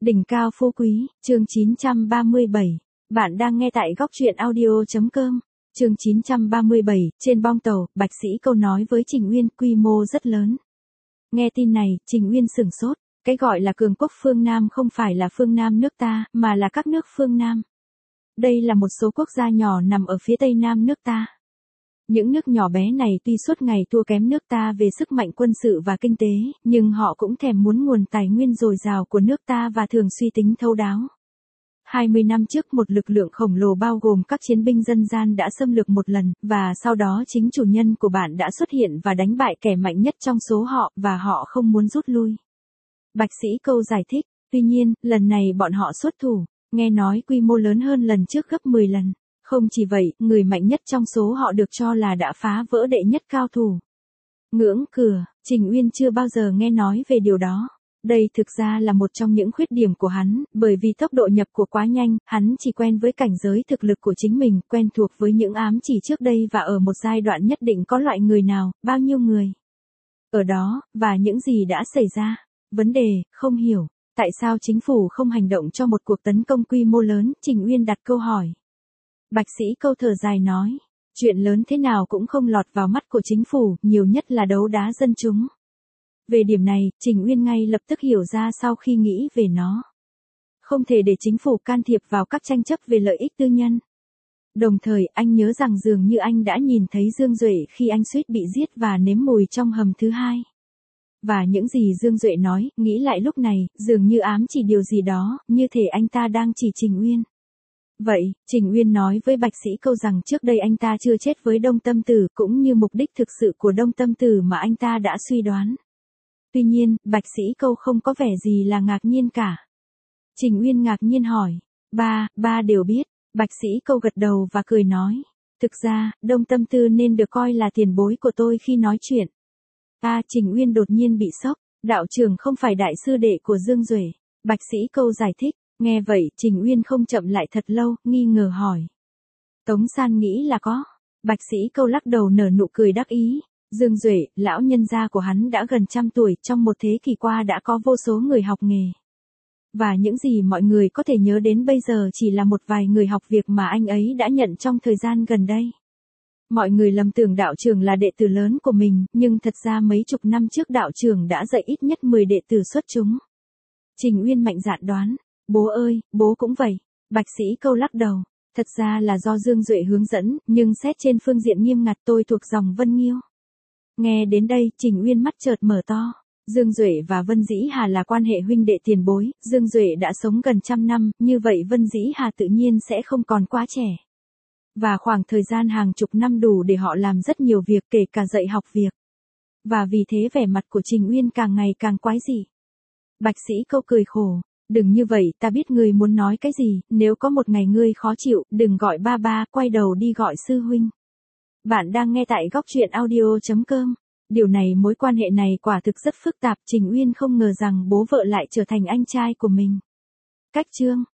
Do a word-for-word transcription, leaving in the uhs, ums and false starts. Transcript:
Đỉnh cao phú quý, chương chín trăm ba mươi bảy. Bạn đang nghe tại góc truyện audio.com. Chương chín trăm ba mươi bảy, trên bong tàu, Bạch Sĩ Câu nói với Trình Uyên, quy mô rất lớn. Nghe tin này, Trình Uyên sửng sốt, cái gọi là cường quốc phương Nam không phải là phương Nam nước ta, mà là các nước phương Nam. Đây là một số quốc gia nhỏ nằm ở phía tây nam nước ta. Những nước nhỏ bé này tuy suốt ngày thua kém nước ta về sức mạnh quân sự và kinh tế, nhưng họ cũng thèm muốn nguồn tài nguyên dồi dào của nước ta và thường suy tính thấu đáo. hai mươi năm trước một lực lượng khổng lồ bao gồm các chiến binh dân gian đã xâm lược một lần, và sau đó chính chủ nhân của bạn đã xuất hiện và đánh bại kẻ mạnh nhất trong số họ, và họ không muốn rút lui. Bạch Sĩ Câu giải thích, tuy nhiên, lần này bọn họ xuất thủ, nghe nói quy mô lớn hơn lần trước gấp mười lần. Không chỉ vậy, người mạnh nhất trong số họ được cho là đã phá vỡ đệ nhất cao thủ. Ngưỡng cửa, Trình Uyên chưa bao giờ nghe nói về điều đó. Đây thực ra là một trong những khuyết điểm của hắn, bởi vì tốc độ nhập của quá nhanh, hắn chỉ quen với cảnh giới thực lực của chính mình, quen thuộc với những ám chỉ trước đây và ở một giai đoạn nhất định có loại người nào, bao nhiêu người. Ở đó, và những gì đã xảy ra. Vấn đề, không hiểu, tại sao chính phủ không hành động cho một cuộc tấn công quy mô lớn, Trình Uyên đặt câu hỏi. Bạch Sĩ Câu thở dài nói, chuyện lớn thế nào cũng không lọt vào mắt của chính phủ, nhiều nhất là đấu đá dân chúng. Về điểm này, Trình Uyên ngay lập tức hiểu ra sau khi nghĩ về nó. Không thể để chính phủ can thiệp vào các tranh chấp về lợi ích tư nhân. Đồng thời, anh nhớ rằng dường như anh đã nhìn thấy Dương Duệ khi anh suýt bị giết và nếm mùi trong hầm thứ hai. Và những gì Dương Duệ nói, nghĩ lại lúc này, dường như ám chỉ điều gì đó, như thể anh ta đang chỉ Trình Uyên. Vậy, Trình Uyên nói với Bạch Sĩ Câu rằng trước đây anh ta chưa chết với Đông Tâm Tử, cũng như mục đích thực sự của Đông Tâm Tử mà anh ta đã suy đoán. Tuy nhiên, Bạch Sĩ Câu không có vẻ gì là ngạc nhiên cả. Trình Uyên ngạc nhiên hỏi, ba, ba đều biết. Bạch Sĩ Câu gật đầu và cười nói, thực ra, Đông Tâm Tư nên được coi là tiền bối của tôi khi nói chuyện. À, Trình Uyên đột nhiên bị sốc, đạo trưởng không phải đại sư đệ của Dương Duệ. Bạch Sĩ Câu giải thích. Nghe vậy, Trình Uyên không chậm lại thật lâu, nghi ngờ hỏi. Tống San nghĩ là có. Bạch Sĩ Câu lắc đầu nở nụ cười đắc ý. Dương Duệ, lão nhân gia của hắn đã gần trăm tuổi, trong một thế kỷ qua đã có vô số người học nghề. Và những gì mọi người có thể nhớ đến bây giờ chỉ là một vài người học việc mà anh ấy đã nhận trong thời gian gần đây. Mọi người lầm tưởng đạo trưởng là đệ tử lớn của mình, nhưng thật ra mấy chục năm trước đạo trưởng đã dạy ít nhất mười đệ tử xuất chúng. Trình Uyên mạnh dạn đoán. Bố ơi, bố cũng vậy. Bạch Sĩ Câu lắc đầu. Thật ra là do Dương Duệ hướng dẫn, nhưng xét trên phương diện nghiêm ngặt tôi thuộc dòng Vân Nghiêu. Nghe đến đây, Trình Uyên mắt chợt mở to. Dương Duệ và Vân Dĩ Hà là quan hệ huynh đệ tiền bối, Dương Duệ đã sống gần trăm năm, như vậy Vân Dĩ Hà tự nhiên sẽ không còn quá trẻ. Và khoảng thời gian hàng chục năm đủ để họ làm rất nhiều việc, kể cả dạy học việc. Và vì thế vẻ mặt của Trình Uyên càng ngày càng quái dị. Bạch Sĩ Câu cười khổ. Đừng như vậy, ta biết ngươi muốn nói cái gì, nếu có một ngày ngươi khó chịu, đừng gọi ba ba, quay đầu đi gọi sư huynh. Bạn đang nghe tại góc truyện audio.com. Điều này mối quan hệ này quả thực rất phức tạp, Trình Uyên không ngờ rằng bố vợ lại trở thành anh trai của mình. Cách chương